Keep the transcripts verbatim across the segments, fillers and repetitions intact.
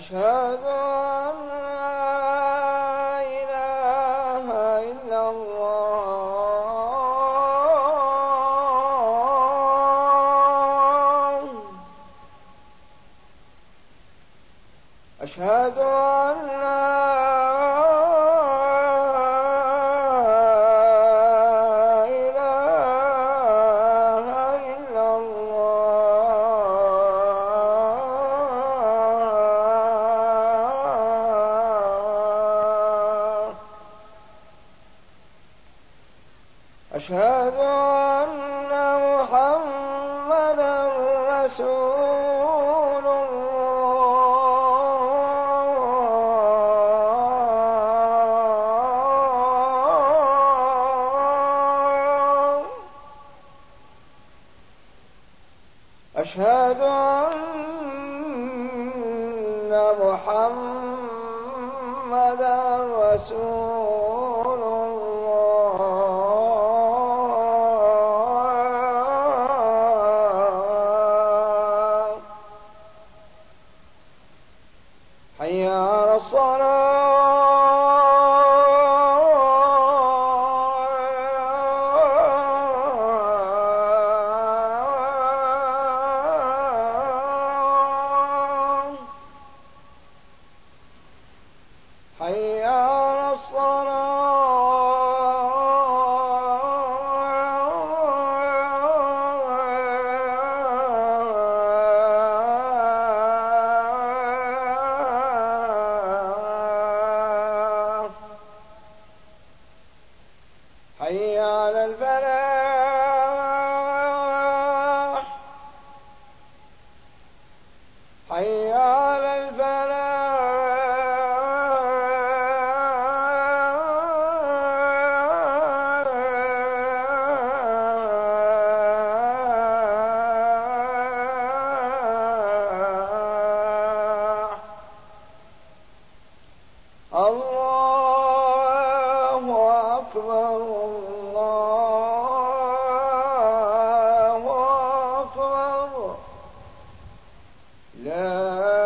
أشهد أن لا إله إلا الله. أشهد أن لا أشهد أن محمدا رسول الله. أشهد أن محمدا رسول الله. حي على الصلاة. حي على الصلاة. حي على الفلاح. حي على الفلاح. الله أكبر الله أكبر. لا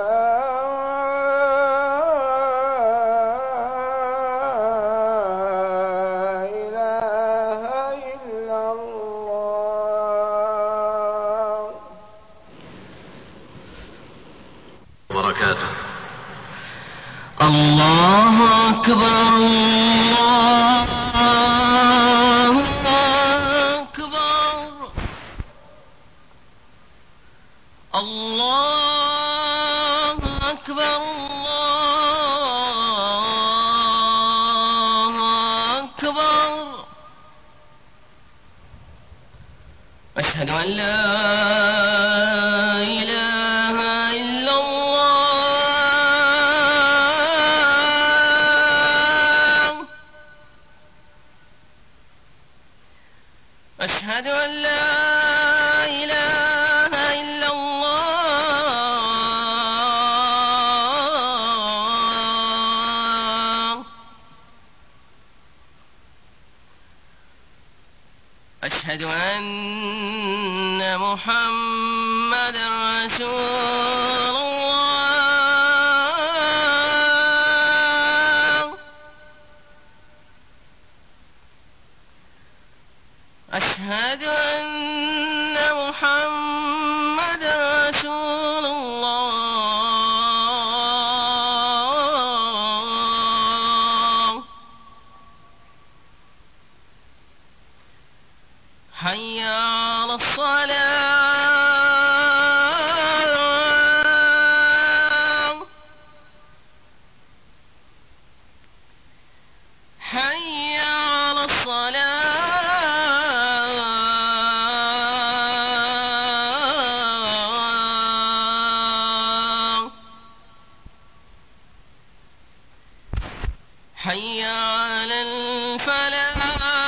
إله إلا الله. وبركاته. الله أكبر الله أكبر. الله أكبر الله أكبر. أشهد أن لا إله إلا الله. أشهد أن لا إله إلا الله. أشهد أن محمدا رسول الله. أشهد أن محمدا رسول الله. حي على الصلاة. حي على الصلاة. حي على الفلاح.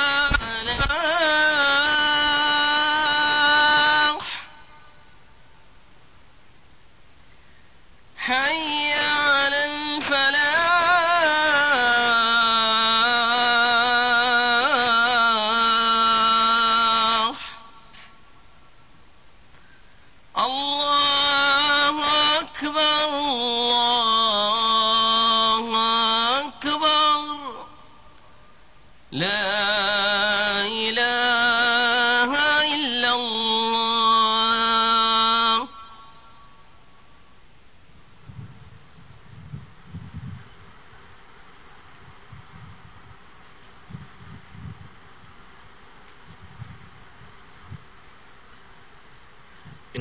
حي على الفلاح. الله أكبر الله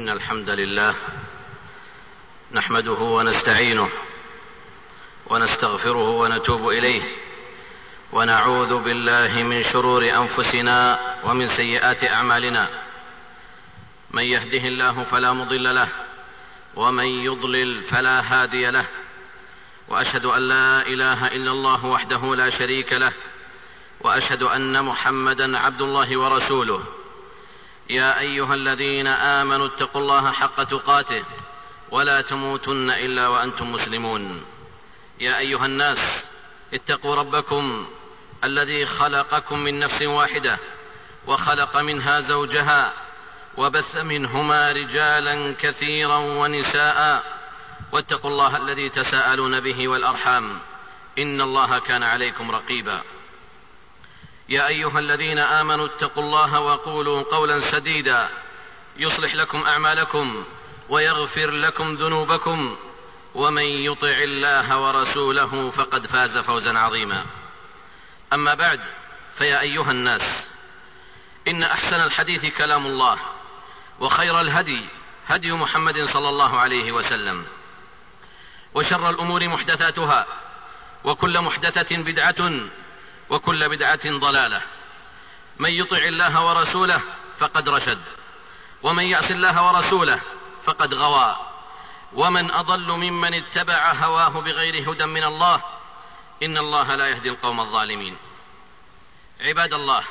إن الحمد لله نحمده ونستعينه ونستغفره ونتوب إليه، ونعوذ بالله من شرور أنفسنا ومن سيئات أعمالنا. من يهده الله فلا مضل له، ومن يضلل فلا هادي له، وأشهد أن لا إله إلا الله وحده لا شريك له، وأشهد أن محمدا عبد الله ورسوله. يا أيها الذين آمنوا اتقوا الله حق تقاته ولا تموتن إلا وأنتم مسلمون. يا أيها الناس اتقوا ربكم الذي خلقكم من نفس واحدة وخلق منها زوجها وبث منهما رجالا كثيرا ونساء، واتقوا الله الذي تساءلون به والأرحام إن الله كان عليكم رقيبا. يا أيها الذين آمنوا اتقوا الله وقولوا قولا سديدا يصلح لكم أعمالكم ويغفر لكم ذنوبكم، ومن يطع الله ورسوله فقد فاز فوزا عظيما. أما بعد، فيا أيها الناس، إن أحسن الحديث كلام الله، وخير الهدي هدي محمد صلى الله عليه وسلم، وشر الأمور محدثاتها، وكل محدثة بدعة، وكل بدعة ضلالة. من يطع الله ورسوله فقد رشد، ومن يعص الله ورسوله فقد غوى، ومن أضل ممن اتبع هواه بغير هدى من الله، إن الله لا يهدي القوم الظالمين. عباد الله،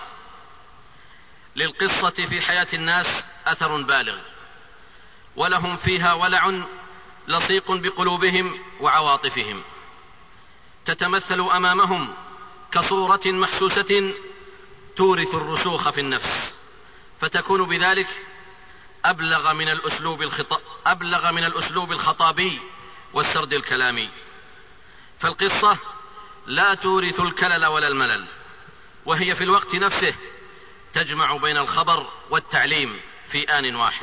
للقصة في حياة الناس أثر بالغ، ولهم فيها ولع لصيق بقلوبهم وعواطفهم، تتمثل أمامهم كصورة محسوسة تورث الرسوخ في النفس، فتكون بذلك أبلغ من الأسلوب الخطاب أبلغ من الأسلوب الخطابي والسرد الكلامي. فالقصة لا تورث الكلل ولا الملل، وهي في الوقت نفسه تجمع بين الخبر والتعليم في آن واحد.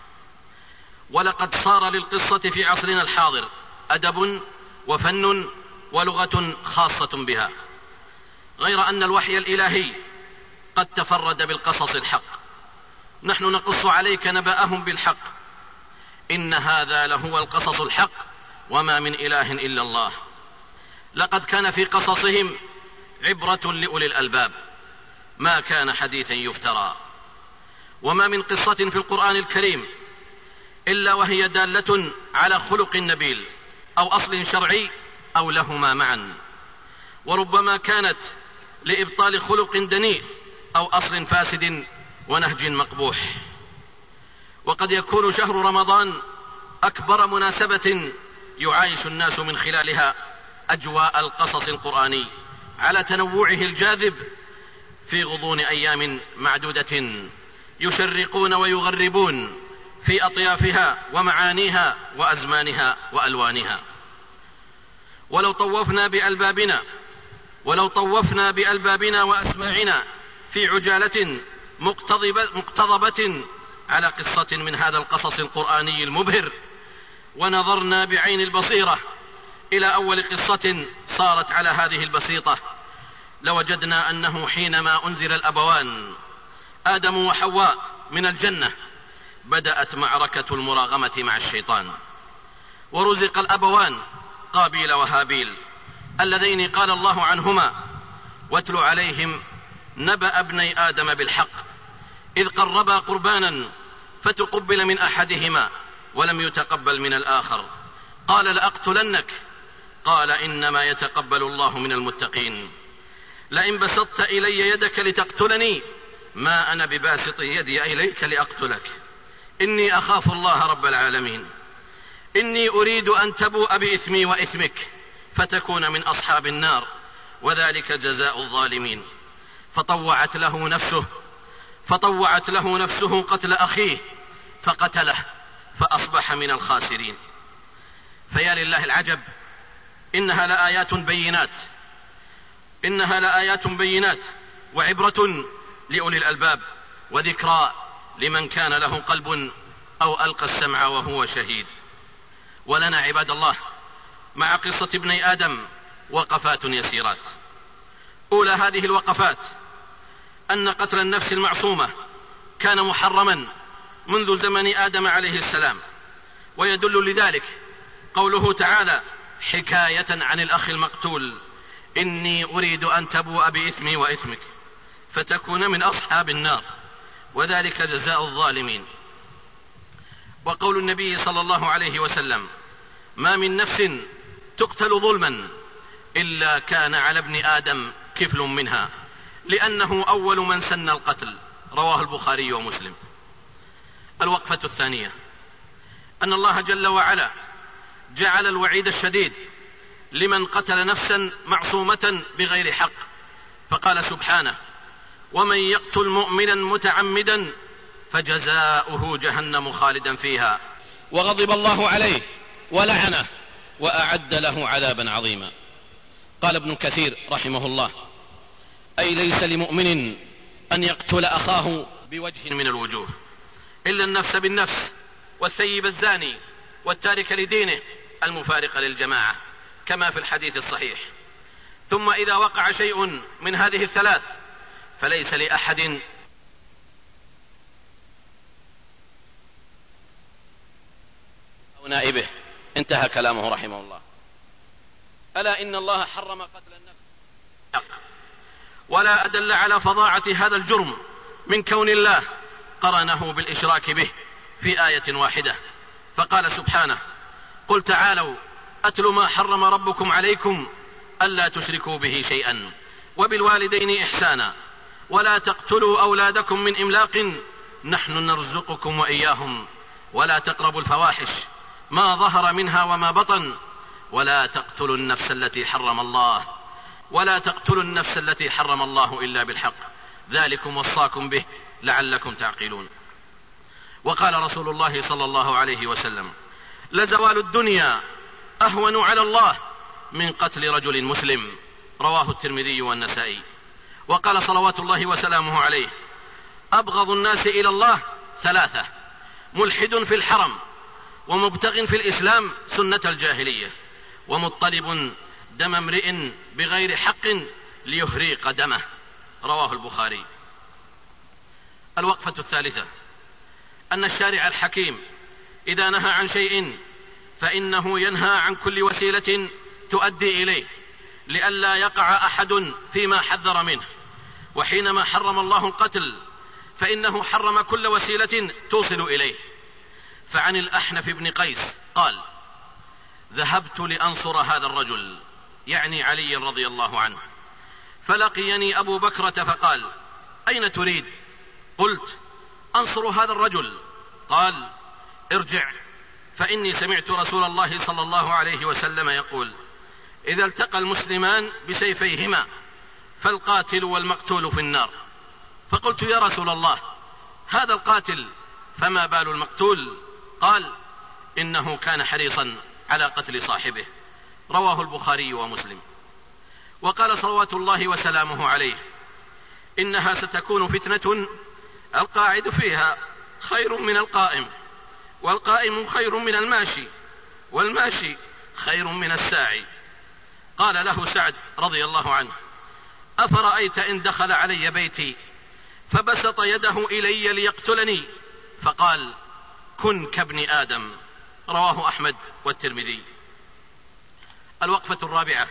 ولقد صار للقصة في عصرنا الحاضر أدب وفن ولغة خاصة بها، غير أن الوحي الإلهي قد تفرد بالقصص الحق. نحن نقص عليك نبأهم بالحق، إن هذا لهو القصص الحق وما من إله إلا الله. لقد كان في قصصهم عبرة لأولي الألباب، ما كان حديثا يفترى. وما من قصة في القرآن الكريم إلا وهي دالة على خلق نبيل أو أصل شرعي أو لهما معا، وربما كانت لإبطال خلق دنيء أو أصل فاسد ونهج مقبوح. وقد يكون شهر رمضان أكبر مناسبة يعايش الناس من خلالها أجواء القصص القرآني على تنوعه الجاذب في غضون أيام معدودة، يشرقون ويغربون في أطيافها ومعانيها وأزمانها وألوانها. ولو طوفنا بألبابنا ولو طوفنا بألبابنا وأسماعنا في عجالة مقتضبة على قصة من هذا القصص القرآني المبهر، ونظرنا بعين البصيرة إلى أول قصة صارت على هذه البسيطة، لوجدنا أنه حينما أنزل الأبوان آدم وحواء من الجنة بدأت معركة المراغمة مع الشيطان، ورزق الأبوان قابيل وهابيل اللذين قال الله عنهما: واتل عليهم نبأ ابني آدم بالحق إذ قربا قربانا فتقبل من أحدهما ولم يتقبل من الآخر قال لأقتلنك قال إنما يتقبل الله من المتقين لئن بسطت إلي يدك لتقتلني ما أنا بباسط يدي إليك لأقتلك إني أخاف الله رب العالمين إني أريد أن تبوء بإثمي وإثمك فتكون من أصحاب النار وذلك جزاء الظالمين. فطوعت له نفسه فطوعت له نفسه قتل أخيه فقتله فأصبح من الخاسرين. فيا لله العجب، إنها لآيات بينات إنها لآيات بينات وعبرة لأولي الألباب وذكرى لمن كان له قلب أو ألقى السمع وهو شهيد. ولنا عباد الله مع قصة ابني آدم وقفات يسيرات. أولى هذه الوقفات أن قتل النفس المعصومة كان محرما منذ زمن آدم عليه السلام. ويدل لذلك قوله تعالى حكاية عن الأخ المقتول: إني أريد أن تبوء بإثمي وإثمك فتكون من أصحاب النار وذلك جزاء الظالمين. وقول النبي صلى الله عليه وسلم: ما من نفس تقتل ظلما إلا كان على ابن آدم كفل منها، لأنه أول من سن القتل. رواه البخاري ومسلم. الوقفة الثانية أن الله جل وعلا جعل الوعيد الشديد لمن قتل نفسا معصومة بغير حق، فقال سبحانه: ومن يقتل مؤمنا متعمدا فجزاؤه جهنم خالدا فيها وغضب الله عليه ولعنه وأعد له عذابا عظيما. قال ابن كثير رحمه الله: أي ليس لمؤمن أن يقتل أخاه بوجه من الوجوه إلا النفس بالنفس والثيب الزاني والتارك لدينه المفارق للجماعة، كما في الحديث الصحيح. ثم إذا وقع شيء من هذه الثلاث فليس لأحد أو نائبه. انتهى كلامه رحمه الله. ألا إن الله حرم قتل النفس، ولا أدل على فظاعة هذا الجرم من كون الله قرنه بالإشراك به في آية واحدة، فقال سبحانه: قل تعالوا أتل ما حرم ربكم عليكم ألا تشركوا به شيئا وبالوالدين إحسانا ولا تقتلوا أولادكم من إملاق نحن نرزقكم وإياهم ولا تقربوا الفواحش ما ظهر منها وما بطن ولا تقتلوا النفس التي حرم الله ولا تقتلوا النفس التي حرم الله إلا بالحق ذلكم وصاكم به لعلكم تعقلون. وقال رسول الله صلى الله عليه وسلم: لزوال الدنيا أهون على الله من قتل رجل مسلم. رواه الترمذي والنسائي. وقال صلوات الله وسلامه عليه: أبغض الناس إلى الله ثلاثة: ملحد في الحرم، ومبتغ في الإسلام سنة الجاهلية، ومطلب دم امرئ بغير حق ليهريق دمه. رواه البخاري. الوقفة الثالثة أن الشارع الحكيم إذا نهى عن شيء فإنه ينهى عن كل وسيلة تؤدي إليه لئلا يقع أحد فيما حذر منه. وحينما حرم الله القتل فإنه حرم كل وسيلة توصل إليه. فعن الأحنف بن قيس قال: ذهبت لأنصر هذا الرجل، يعني علي رضي الله عنه، فلقيني أبو بكرة فقال: أين تريد؟ قلت: أنصر هذا الرجل. قال: ارجع، فإني سمعت رسول الله صلى الله عليه وسلم يقول: إذا التقى المسلمان بسيفيهما فالقاتل والمقتول في النار. فقلت: يا رسول الله، هذا القاتل فما بال المقتول؟ قال: إنه كان حريصا على قتل صاحبه. رواه البخاري ومسلم. وقال صلوات الله وسلامه عليه: إنها ستكون فتنة القاعد فيها خير من القائم، والقائم خير من الماشي، والماشي خير من الساعي. قال له سعد رضي الله عنه: أفرأيت إن دخل علي بيتي فبسط يده إلي ليقتلني فقال: كن كابن آدم. رواه أحمد والترمذي. الوقفة الرابعة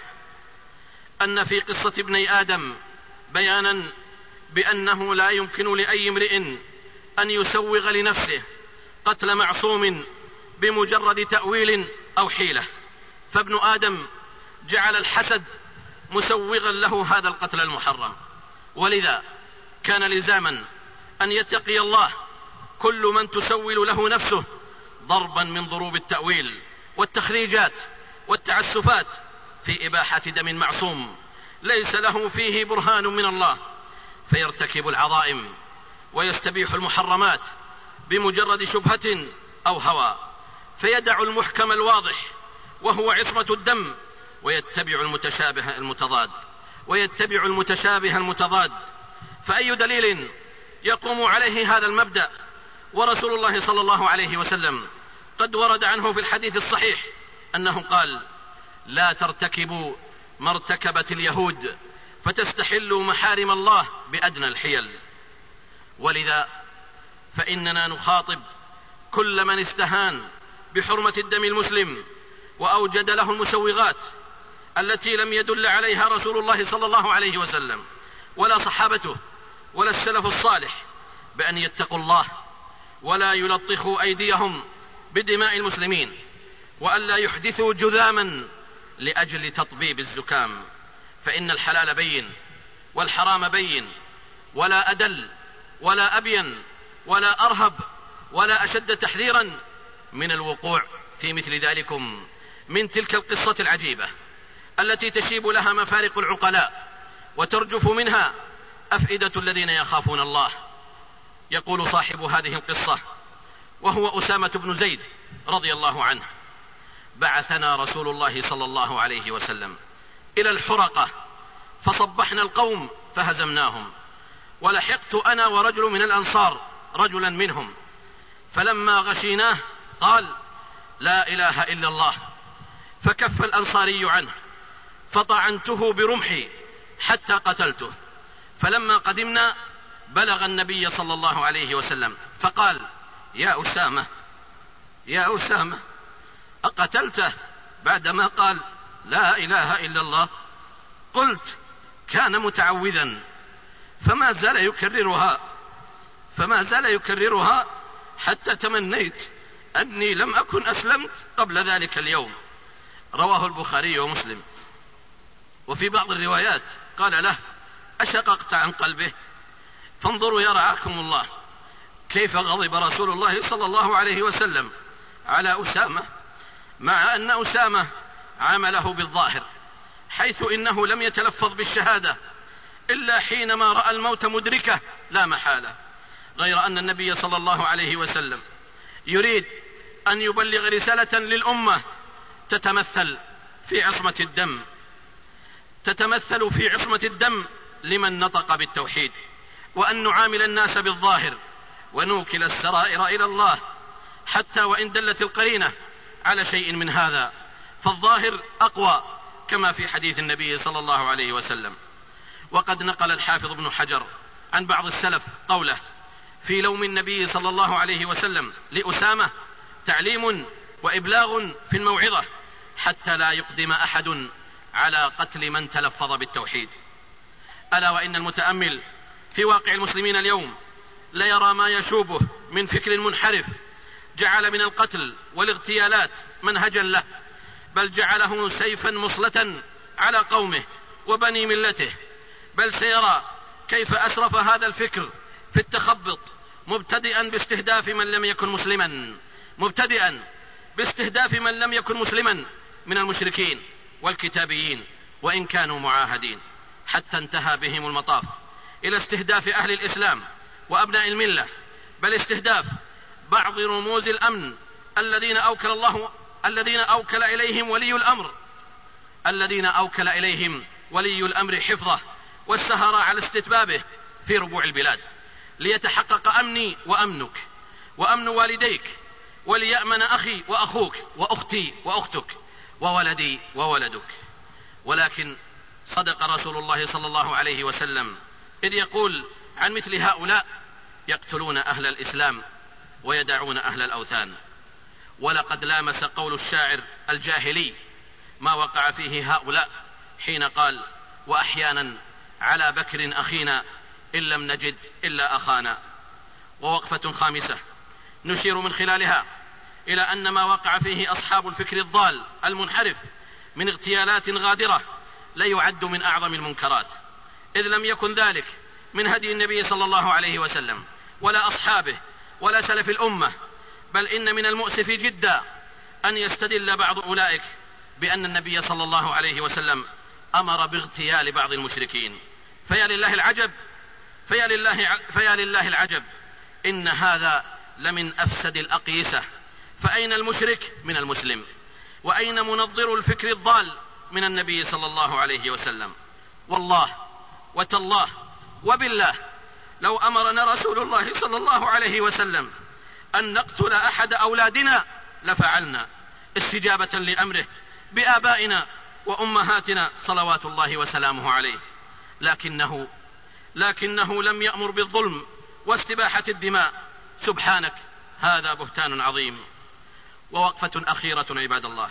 أن في قصة ابني آدم بيانا بأنه لا يمكن لأي امرئ أن يسوغ لنفسه قتل معصوم بمجرد تأويل أو حيلة، فابن آدم جعل الحسد مسوغا له هذا القتل المحرم، ولذا كان لزاما أن يتقي الله كل من تسول له نفسه ضربا من ضروب التأويل والتخريجات والتعسفات في إباحة دم معصوم ليس له فيه برهان من الله، فيرتكب العظائم ويستبيح المحرمات بمجرد شبهة أو هوى، فيدع المحكم الواضح وهو عصمة الدم ويتبع المتشابه المتضاد ويتبع المتشابه المتضاد. فأي دليل يقوم عليه هذا المبدأ؟ ورسول الله صلى الله عليه وسلم قد ورد عنه في الحديث الصحيح أنه قال: لا ترتكبوا ما ارتكبت اليهود فتستحلوا محارم الله بأدنى الحيل. ولذا فإننا نخاطب كل من استهان بحرمة الدم المسلم وأوجد له المسوغات التي لم يدل عليها رسول الله صلى الله عليه وسلم ولا صحابته ولا السلف الصالح بأن يتقوا الله ولا يلطخوا أيديهم بدماء المسلمين، وألا يحدثوا جذاما لأجل تطبيب الزكام، فإن الحلال بين والحرام بين، ولا أدل ولا أبين ولا أرهب ولا أشد تحذيرا من الوقوع في مثل ذلكم من تلك القصة العجيبة التي تشيب لها مفارق العقلاء وترجف منها أفئدة الذين يخافون الله. يقول صاحب هذه القصة وهو أسامة بن زيد رضي الله عنه: بعثنا رسول الله صلى الله عليه وسلم إلى الحرقة فصبحنا القوم فهزمناهم، ولحقت أنا ورجل من الأنصار رجلا منهم، فلما غشيناه قال: لا إله إلا الله، فكف الأنصاري عنه فطعنته برمحي حتى قتلته. فلما قدمنا بلغ النبي صلى الله عليه وسلم فقال: يا أسامة يا أسامة أقتلته بعدما قال لا إله إلا الله؟ قلت: كان متعوذا، فما زال يكررها فما زال يكررها حتى تمنيت أني لم أكن أسلمت قبل ذلك اليوم. رواه البخاري ومسلم. وفي بعض الروايات قال له: أشققت عن قلبه؟ فانظروا يا رعاكم الله كيف غضب رسول الله صلى الله عليه وسلم على أسامة، مع أن أسامة عامله بالظاهر، حيث إنه لم يتلفظ بالشهادة إلا حينما رأى الموت مدركه لا محالة، غير أن النبي صلى الله عليه وسلم يريد أن يبلغ رسالة للأمة تتمثل في عصمة الدم تتمثل في عصمة الدم لمن نطق بالتوحيد، وأن نعامل الناس بالظاهر ونوكل السرائر إلى الله، حتى وإن دلت القرينة على شيء من هذا، فالظاهر أقوى كما في حديث النبي صلى الله عليه وسلم. وقد نقل الحافظ ابن حجر عن بعض السلف قوله في لوم النبي صلى الله عليه وسلم لأسامة: تعليم وإبلاغ في الموعظة حتى لا يقدم أحد على قتل من تلفظ بالتوحيد. ألا وإن المتأمل في واقع المسلمين اليوم ليرى ما يشوبه من فكر منحرف جعل من القتل والاغتيالات منهجا له، بل جعله سيفا مصلة على قومه وبني ملته، بل سيرى كيف أسرف هذا الفكر في التخبط، مبتدئا باستهداف من لم يكن مسلما مبتدئا باستهداف من لم يكن مسلما من المشركين والكتابيين وإن كانوا معاهدين، حتى انتهى بهم المطاف إلى استهداف أهل الإسلام وأبناء الملة، بل استهداف بعض رموز الأمن الذين أوكل الله الذين أوكل إليهم ولي الأمر الذين أوكل إليهم ولي الأمر حفظه والسهر على استتبابه في ربوع البلاد، ليتحقق أمني وأمنك وأمن والديك، وليأمن أخي وأخوك وأختي وأختك وولدي وولدك. ولكن صدق رسول الله صلى الله عليه وسلم إذ يقول عن مثل هؤلاء: يقتلون أهل الإسلام ويدعون أهل الأوثان. ولقد لامس قول الشاعر الجاهلي ما وقع فيه هؤلاء حين قال: وأحيانا على بكر أخينا إن لم نجد إلا أخانا. ووقفة خامسة نشير من خلالها إلى أن ما وقع فيه أصحاب الفكر الضال المنحرف من اغتيالات غادرة لا يعد من أعظم المنكرات، إذ لم يكن ذلك من هدي النبي صلى الله عليه وسلم ولا أصحابه ولا سلف الأمة، بل إن من المؤسف جدا أن يستدل بعض أولئك بأن النبي صلى الله عليه وسلم أمر باغتيال بعض المشركين. فيا لله العجب فيا لله, فيا لله العجب إن هذا لمن أفسد الأقيسة. فأين المشرك من المسلم؟ وأين منظر الفكر الضال من النبي صلى الله عليه وسلم؟ والله وتالله وبالله لو أمرنا رسول الله صلى الله عليه وسلم أن نقتل أحد أولادنا لفعلنا، استجابة لأمره بآبائنا وأمهاتنا صلوات الله وسلامه عليه، لكنه لكنه لم يأمر بالظلم واستباحة الدماء سبحانك هذا بهتان عظيم. ووقفة أخيرة عباد الله،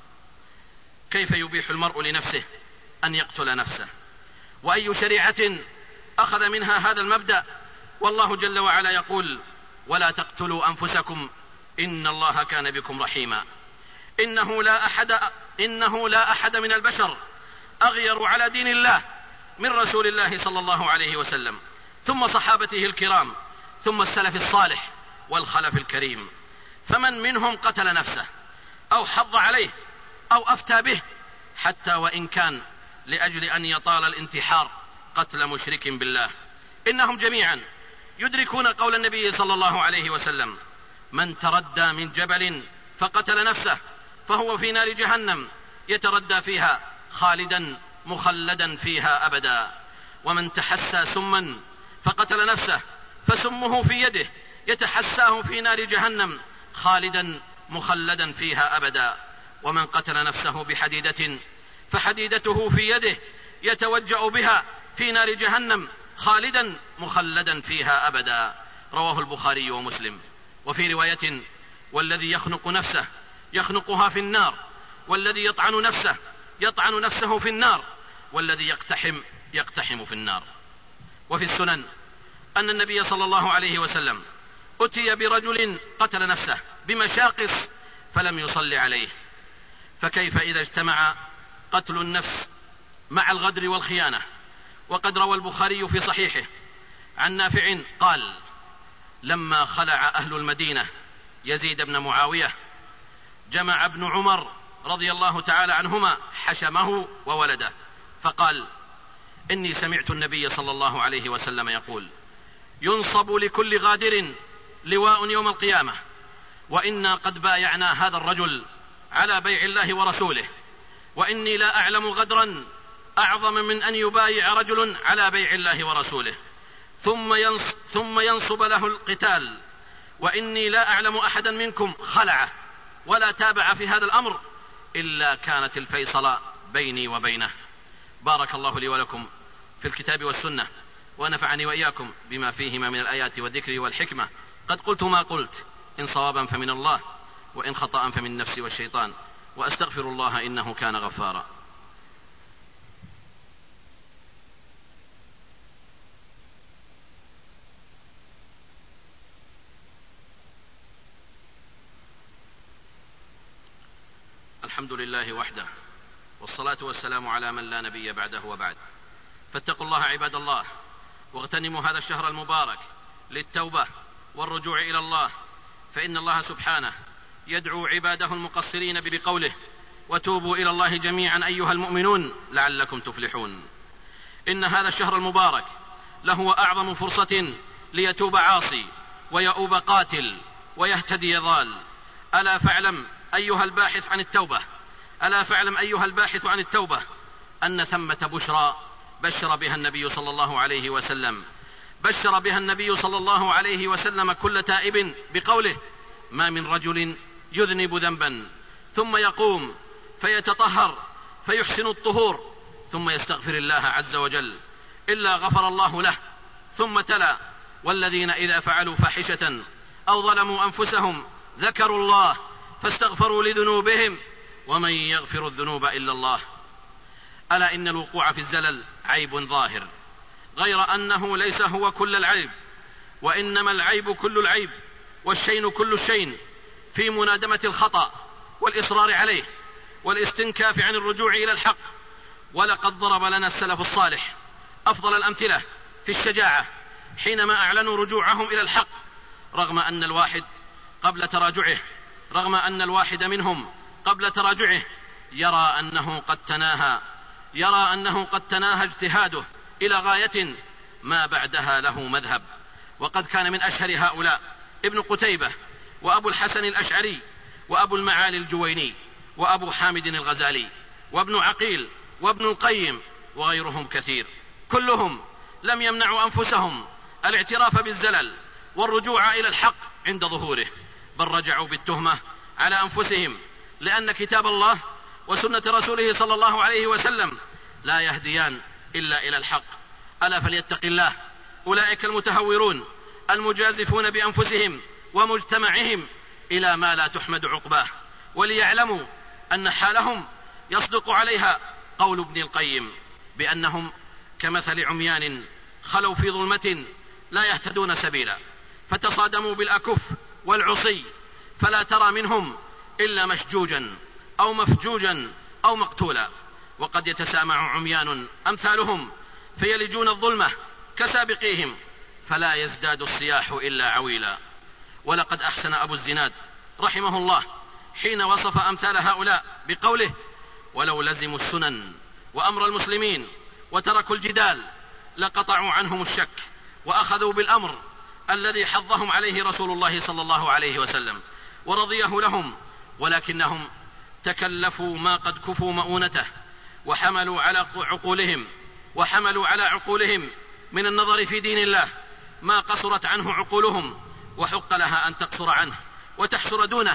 كيف يبيح المرء لنفسه أن يقتل نفسه؟ وأي شريعة أخذ منها هذا المبدأ؟ والله جل وعلا يقول: ولا تقتلوا أنفسكم إن الله كان بكم رحيما. إنه لا أحد, إنه لا أحد من البشر أغير على دين الله من رسول الله صلى الله عليه وسلم، ثم صحابته الكرام، ثم السلف الصالح والخلف الكريم. فمن منهم قتل نفسه أو حض عليه أو أفتى به، حتى وإن كان لأجل أن يطال الانتحار قتل مشرك بالله، إنهم جميعا يدركون قول النبي صلى الله عليه وسلم: من تردى من جبل فقتل نفسه فهو في نار جهنم يتردى فيها خالدا مخلدا فيها أبدا. ومن تحسى سما فقتل نفسه فسمه في يده يتحساه في نار جهنم خالدا مخلدا فيها أبدا. ومن قتل نفسه بحديدة فحديدته في يده يتوجأ بها في نار جهنم خالدا مخلدا فيها أبدا. رواه البخاري ومسلم. وفي رواية: والذي يخنق نفسه يخنقها في النار، والذي يطعن نفسه يطعن نفسه في النار، والذي يقتحم يقتحم في النار. وفي السنن أن النبي صلى الله عليه وسلم أتي برجل قتل نفسه بمشاقص فلم يصلي عليه. فكيف إذا اجتمع قتل النفس مع الغدر والخيانة؟ وقد روى البخاري في صحيحه عن نافع قال: لما خلع أهل المدينة يزيد بن معاوية جمع ابن عمر رضي الله تعالى عنهما حشمه وولده، فقال: إني سمعت النبي صلى الله عليه وسلم يقول: ينصب لكل غادر لواء يوم القيامة، وإنا قد بايعنا هذا الرجل على بيع الله ورسوله، وإني لا أعلم غدرا أعظم من أن يبايع رجل على بيع الله ورسوله ثم ينصب, ثم ينصب له القتال، وإني لا أعلم أحدا منكم خلع ولا تابع في هذا الأمر إلا كانت الفيصل بيني وبينه. بارك الله لي ولكم في الكتاب والسنة، ونفعني وإياكم بما فيهما من الآيات والذكر والحكمة. قد قلت ما قلت، إن صوابا فمن الله، وإن خطأ فمن نفسي والشيطان، وأستغفر الله إنه كان غفارا. الحمد لله وحده، والصلاة والسلام على من لا نبي بعده وبعد. فاتقوا الله عباد الله، واغتنموا هذا الشهر المبارك للتوبة والرجوع إلى الله، فإن الله سبحانه يدعو عباده المقصرين بقوله: وتوبوا إلى الله جميعا أيها المؤمنون لعلكم تفلحون. إن هذا الشهر المبارك له أعظم فرصة ليتوب عاصي ويؤوب قاتل ويهتدي ضال. ألا فاعلم أيها الباحث عن التوبة ألا فاعلم أيها الباحث عن التوبة أن ثمة بشرى بشر بها النبي صلى الله عليه وسلم بشر بها النبي صلى الله عليه وسلم كل تائب بقوله: ما من رجل يذنب ذنبا ثم يقوم فيتطهر فيحسن الطهور ثم يستغفر الله عز وجل إلا غفر الله له. ثم تلا: والذين إذا فعلوا فاحشة أو ظلموا أنفسهم ذكروا الله فاستغفروا لذنوبهم ومن يغفر الذنوب إلا الله. ألا إن الوقوع في الزلل عيب ظاهر، غير أنه ليس هو كل العيب، وإنما العيب كل العيب والشين كل الشين في منادمة الخطأ والإصرار عليه والاستنكاف عن الرجوع إلى الحق. ولقد ضرب لنا السلف الصالح أفضل الأمثلة في الشجاعة حينما أعلنوا رجوعهم إلى الحق، رغم أن الواحد قبل تراجعه رغم أن الواحد منهم قبل تراجعه يرى أنه قد تناهى يرى أنه قد تناهى اجتهاده إلى غاية ما بعدها له مذهب. وقد كان من أشهر هؤلاء ابن قتيبة وأبو الحسن الأشعري وأبو المعالي الجويني وأبو حامد الغزالي وابن عقيل وابن القيم وغيرهم كثير، كلهم لم يمنعوا أنفسهم الاعتراف بالزلل والرجوع إلى الحق عند ظهوره، بل رجعوا بالتهمة على أنفسهم، لأن كتاب الله وسنة رسوله صلى الله عليه وسلم لا يهديان إلا إلى الحق. ألا فليتق الله أولئك المتهورون المجازفون بأنفسهم ومجتمعهم إلى ما لا تحمد عقباه، وليعلموا أن حالهم يصدق عليها قول ابن القيم بأنهم كمثل عميان خلوا في ظلمة لا يهتدون سبيلا، فتصادموا بالأكف والعصي، فلا ترى منهم إلا مشجوجا أو مفجوجا أو مقتولا. وقد يتسامع عميان أمثالهم فيلجون الظلمة كسابقيهم، فلا يزداد الصياح إلا عويلا. ولقد أحسن أبو الزناد رحمه الله حين وصف أمثال هؤلاء بقوله: ولو لزموا السنن وأمر المسلمين وتركوا الجدال لقطعوا عنهم الشك وأخذوا بالأمر الذي حضهم عليه رسول الله صلى الله عليه وسلم ورضيه لهم، ولكنهم تكلفوا ما قد كفوا مؤونته، وحملوا على عقولهم وحملوا على عقولهم من النظر في دين الله ما قصرت عنه عقولهم، وحق لها أن تقصر عنه وتحشر دونه،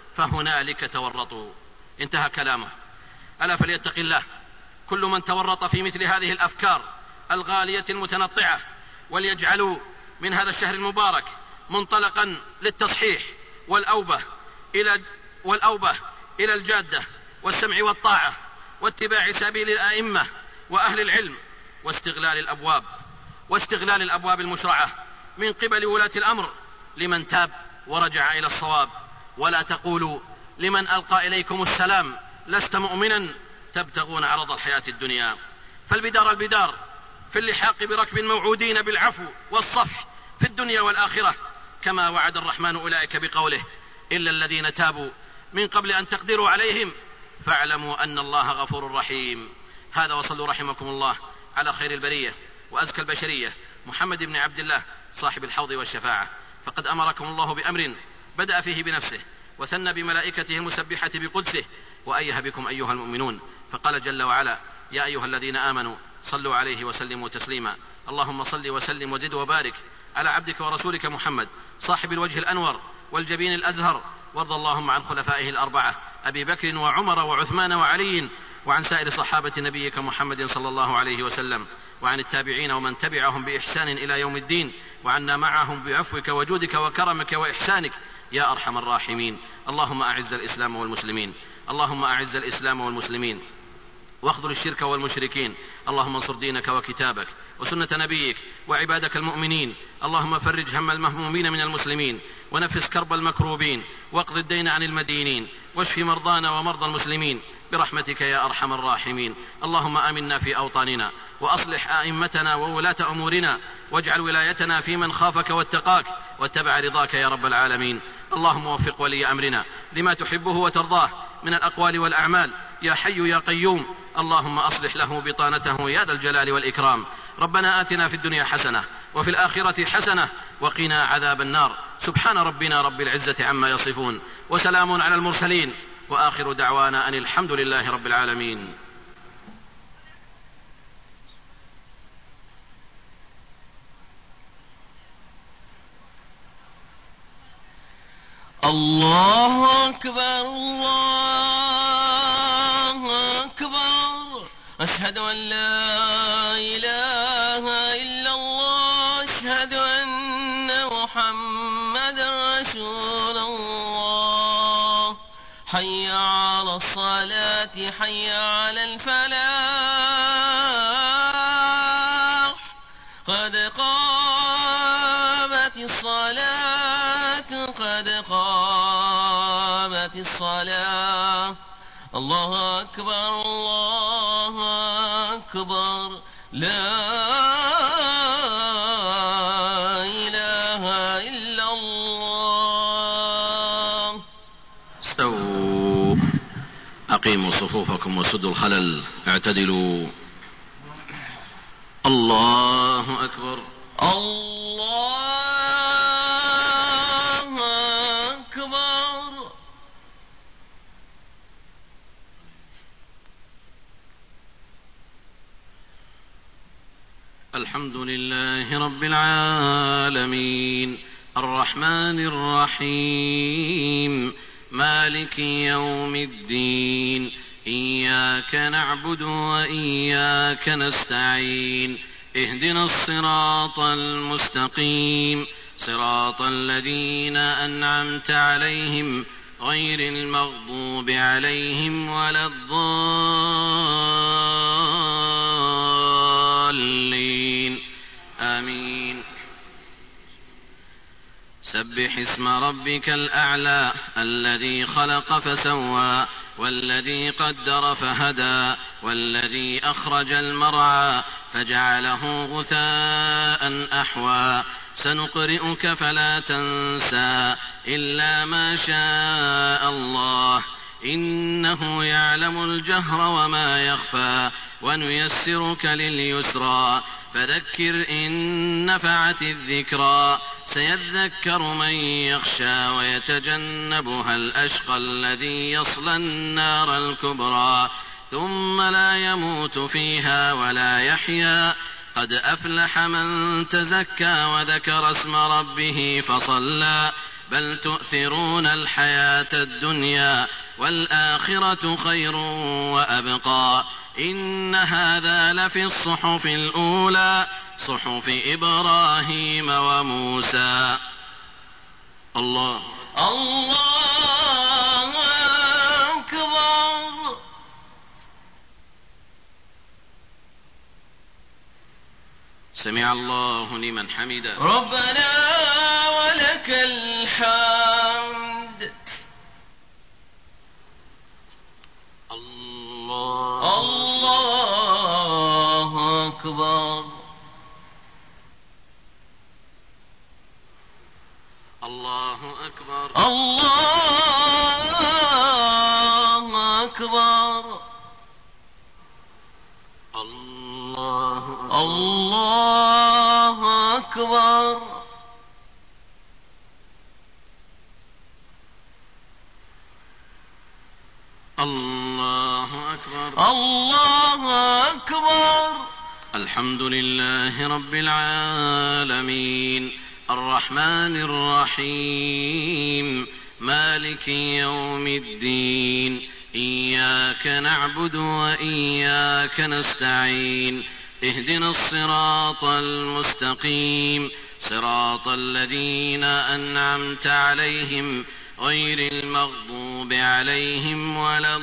فهنالك تورطوا. انتهى كلامه. ألا فليتق الله كل من تورط في مثل هذه الأفكار الغالية المتنطعة، وليجعلوا من هذا الشهر المبارك منطلقا للتصحيح والأوبة إلى, والأوبة إلى الجادة والسمع والطاعة واتباع سبيل الأئمة وأهل العلم، واستغلال الأبواب واستغلال الأبواب المشرعة من قبل ولاة الأمر لمن تاب ورجع إلى الصواب. ولا تقولوا لمن ألقى إليكم السلام لست مؤمنا تبتغون عرض الحياة الدنيا. فالبدار البدار في اللحاق بركب موعودين بالعفو والصفح في الدنيا والآخرة، كما وعد الرحمن أولئك بقوله: إلا الذين تابوا من قبل أن تقدروا عليهم فاعلموا أن الله غفور رحيم. هذا، وصلوا رحمكم الله على خير البرية وأزكى البشرية محمد بن عبد الله صاحب الحوض والشفاعة، فقد أمركم الله بأمر بدأ فيه بنفسه وثنى بملائكته المسبحة بقدسه، وأيه بكم أيها المؤمنون، فقال جل وعلا: يا أيها الذين آمنوا صلوا عليه وسلموا تسليما. اللهم صل وسلم وزد وبارك على عبدك ورسولك محمد صاحب الوجه الأنور والجبين الأزهر، وارض اللهم عن خلفائه الأربعة أبي بكر وعمر وعثمان وعلي، وعن سائر صحابة نبيك محمد صلى الله عليه وسلم، وعن التابعين ومن تبعهم بإحسان إلى يوم الدين، وعنا معهم بعفوك وجودك وكرمك وإحسانك يا أرحم الراحمين. اللهم أعز الإسلام والمسلمين، اللهم أعز الإسلام والمسلمين واخذل الشرك والمشركين. اللهم انصر دينك وكتابك وسنة نبيك وعبادك المؤمنين. اللهم فرج هم المهمومين من المسلمين، ونفس كرب المكروبين، واقض الدين عن المدينين، واشف مرضانا ومرضى المسلمين برحمتك يا أرحم الراحمين. اللهم آمنا في أوطاننا، وأصلح أئمتنا وولاة أمورنا، واجعل ولايتنا في من خافك واتقاك واتبع رضاك يا رب العالمين. اللهم وفق ولي أمرنا لما تحبه وترضاه من الأقوال والأعمال يا حي يا قيوم. اللهم أصلح له بطانته يا ذا الجلال والإكرام. ربنا آتنا في الدنيا حسنة وفي الآخرة حسنة وقنا عذاب النار. سبحان ربنا رب العزة عما يصفون، وسلام على المرسلين، وآخر دعوانا أن الحمد لله رب العالمين. الله أكبر الله أكبر، أشهد أن لا إله إلا الله، أشهد أن محمدا رسول الله. حي على الصلاة، حي على الفلاح، قد قامت الصلاة، قد قامت الصلاة. الله أكبر الله أكبر، لا إله إلا الله. استووا، أقيموا صفوفكم وسدوا الخلل، اعتدلوا. الله أكبر الله أكبر. الحمد لله رب العالمين، الرحمن الرحيم، مالك يوم الدين، إياك نعبد وإياك نستعين، اهدنا الصراط المستقيم، صراط الذين أنعمت عليهم غير المغضوب عليهم ولا الضالين آمين. سبح اسم ربك الأعلى الذي خلق فسوى والذي قدر فهدى والذي أخرج المرعى فجعله غثاء أحوى سنقرئك فلا تنسى إلا ما شاء الله إنه يعلم الجهر وما يخفى ونيسرك لليسرى فذكر إن نفعت الذكرى سيذكر من يخشى ويتجنبها الأشقى الذي يصلى النار الكبرى ثم لا يموت فيها ولا يحيا قد أفلح من تزكى وذكر اسم ربه فصلى بل تؤثرون الحياة الدنيا والآخرة خير وأبقى إن هذا لفي الصحف الأولى صحف إبراهيم وموسى. الله الله أكبر. سمع الله لمن حمده. ربنا ولك الحمد. الله الله أكبر. الله أكبر. الله أكبر. الله الله أكبر. الله أكبر. الله أكبر. الحمد لله رب العالمين الرحمن الرحيم مالك يوم الدين إياك نعبد وإياك نستعين اهدنا الصراط المستقيم صراط الذين أنعمت عليهم غير المغضوب عليهم ولا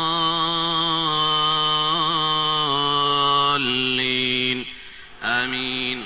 الضالين آمين.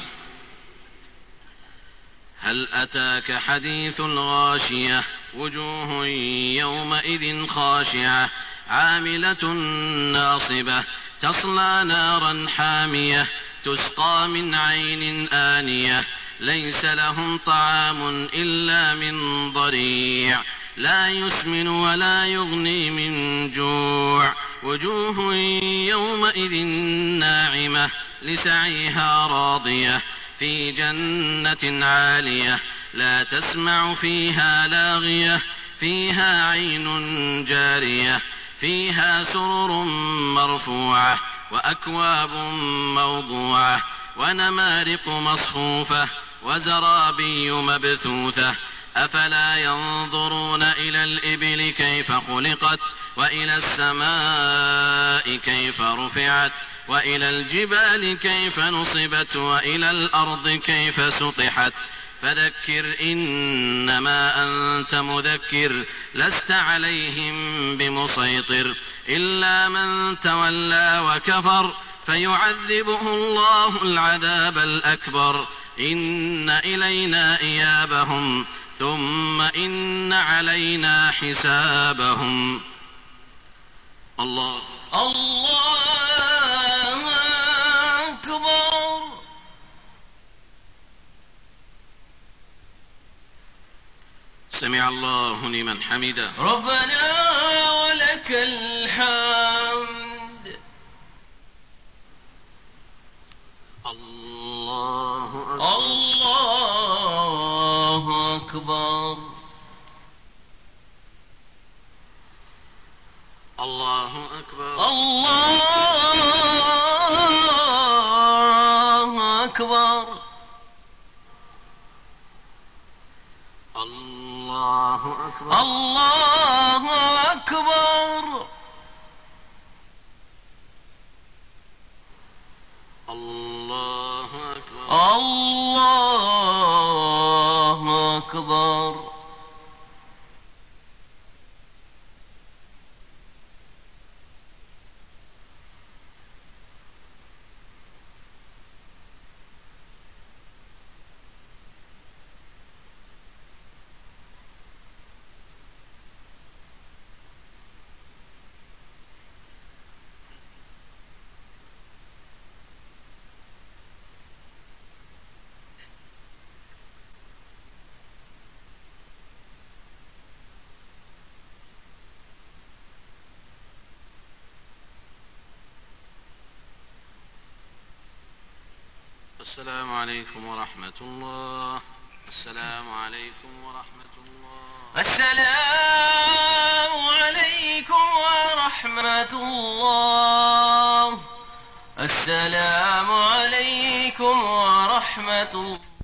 هل أتاك حديث الغاشية وجوه يومئذ خاشعة عاملة ناصبة تصلى نارا حامية تسقى من عين آنية ليس لهم طعام إلا من ضريع لا يسمن ولا يغني من جوع وجوه يومئذ ناعمة لسعيها راضية في جنة عالية لا تسمع فيها لاغية فيها عين جارية فيها سرر مرفوعة وأكواب موضوعة ونمارق مصفوفة وزرابي مبثوثة أفلا ينظرون إلى الإبل كيف خلقت وإلى السماء كيف رفعت وإلى الجبال كيف نصبت وإلى الأرض كيف سطحت فذكر إنما أنت مذكر لست عليهم بمسيطر إلا من تولى وكفر فيعذبه الله العذاب الأكبر إن إلينا إيابهم ثم إن علينا حسابهم. الله الله أكبر. سمع الله لمن حمده. ربنا ولك الحمد. الله أكبر. الله أكبر. الله أكبر. الله أكبر. الله أكبر. الله أكبر. الله أكبر. الله السلام عليكم ورحمة الله. السلام عليكم ورحمة الله. السلام عليكم ورحمة الله. السلام عليكم ورحمة الله.